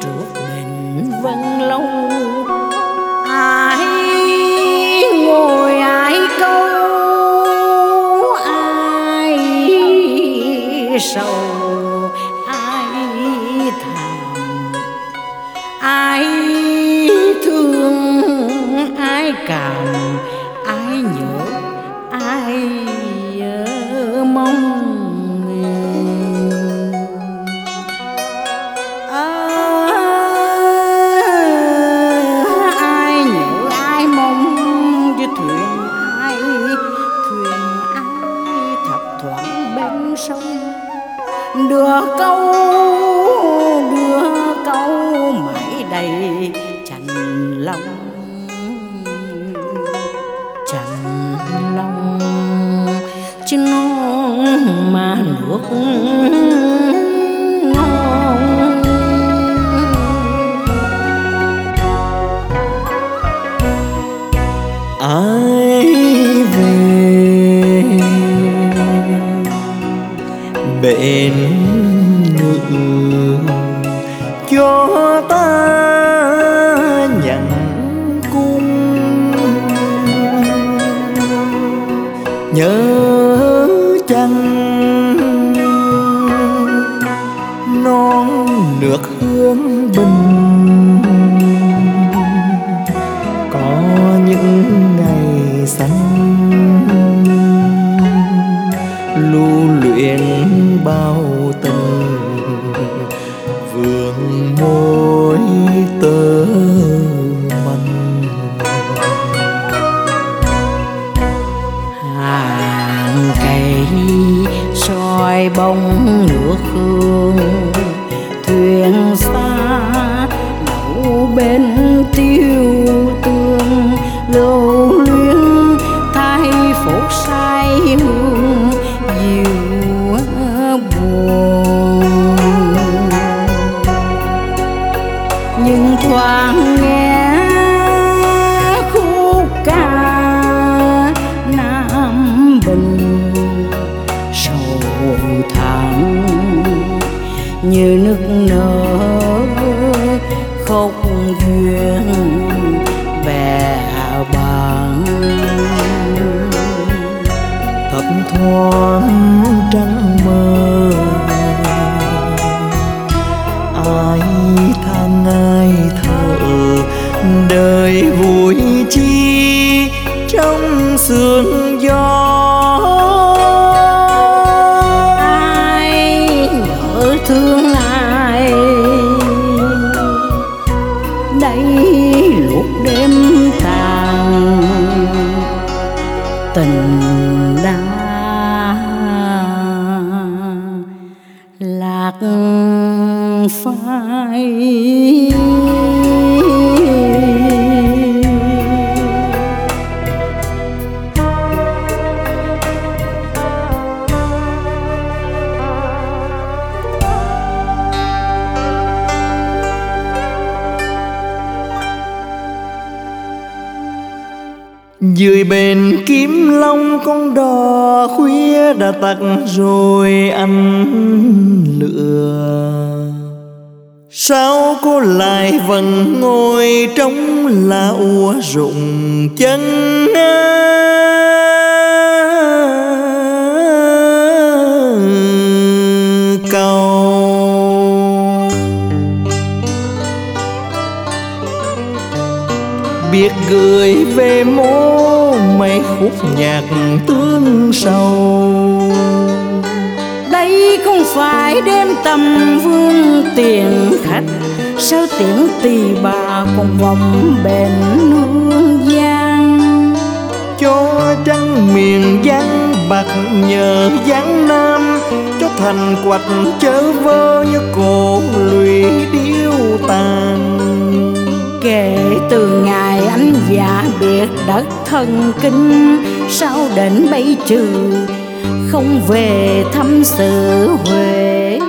suốt mình vẫn lâu. Ai ngồi ai câu, ai sầu ai thầm, ai thương ai cảm, ai nhớ ai mong. Ai nhớ ai mong với thuyền ai thập thoảng bên sông. Đưa câu mãi đầy chạnh lòng, chứ non mà nước ngon. Ai về bên ngự cho ta nhận cung, nhớ chăng non nước hương bình. Có những ngày xanh lưu luyện bao tình, vương môi tơ manh. Hàng cây soi bóng nước hương, thuyền xa đậu bên tiêu tương. Lưu luyến thay phút say hương dịu buồn, nhưng thoáng nghe khúc ca Nam Bình sầu thảm như nức nở khóc duyên bè bàng. Thấp thoáng trăng mơ, ai than ai thở, đời vui chi trong sương gió. Ai nhớ thương ai đây lúc đêm tàn, tình đã lạc phai. Dưới bên Kim Long con đò khuya đã tắt rồi anh lựa. Sao cô lại vẫn ngồi trong lão rụng chân cầu. Biết gửi về mô mấy khúc nhạc tương sầu. Đây không phải đêm tầm vương tiền khách, sao tiếng tỳ bà còn vòng bền hương giang. Cho trăng miền Giang bạc nhờ Giang Nam, cho thành quạch chớ vơ như cổ lụy điêu tàn. Kể từ ngày anh giả biệt đất thần kinh, sao đến bây trừ không về thăm sự Huệ.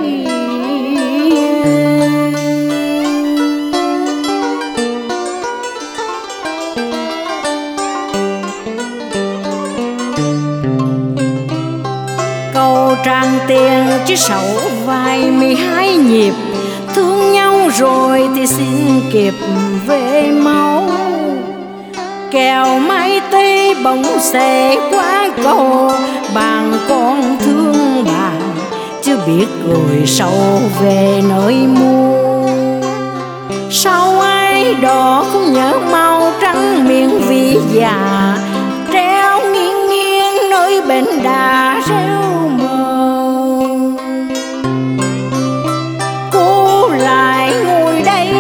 Câu Tràng Tiền chỉ sầu vài 12 nhịp, thương nhau rồi thì xin kịp về mau, kẻo mai tây bỗng sẽ qua cầu. Bạn con thương bạn chưa biết rồi sau về nơi mua. Sao ai đó không nhớ màu trắng miệng vì già, treo nghiêng nghiêng nơi bên đà rêu mờ. Cô lại ngồi đây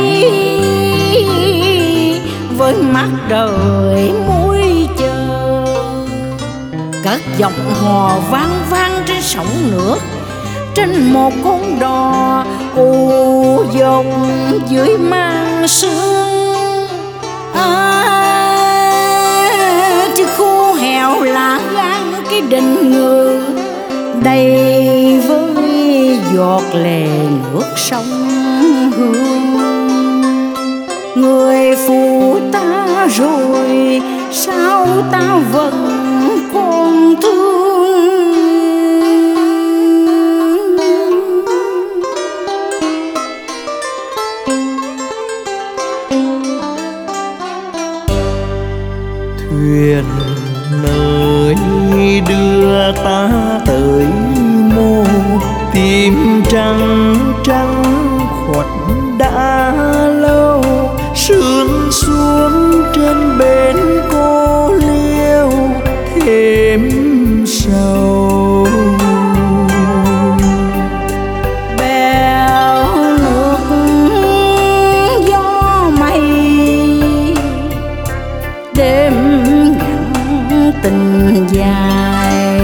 với mắt đời muối chờ, cất giọng hò vang vang trên sóng nước, trên một con đò u dột dưới màn sương. Chứ khô heo lá gan cái đình ngừ, đầy với giọt lệ nước sông Hương. Người phụ ta rồi sao ta vẫn còn thương. Thuyền nơi đưa ta tới mô, tìm trăng trăng khuất đã lâu. Sương xuống trên bến cô liêu thêm sầu. Bèo nước gió mây đêm ngắn tình dài,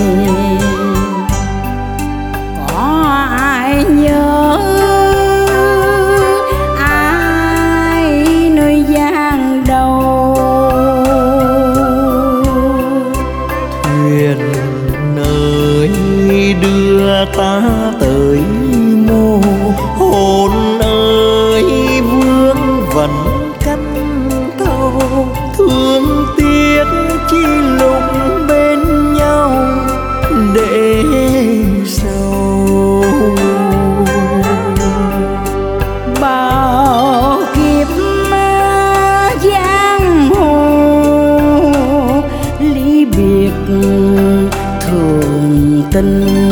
có ai nhớ ai nơi giang đầu. Thuyền nơi đưa ta tới mô, hồn ơi vương vẫn canh thâu. Thương tiếc chi lúc bên nhau để sầu. Bao kiếp giang hồ ly biệt thường tình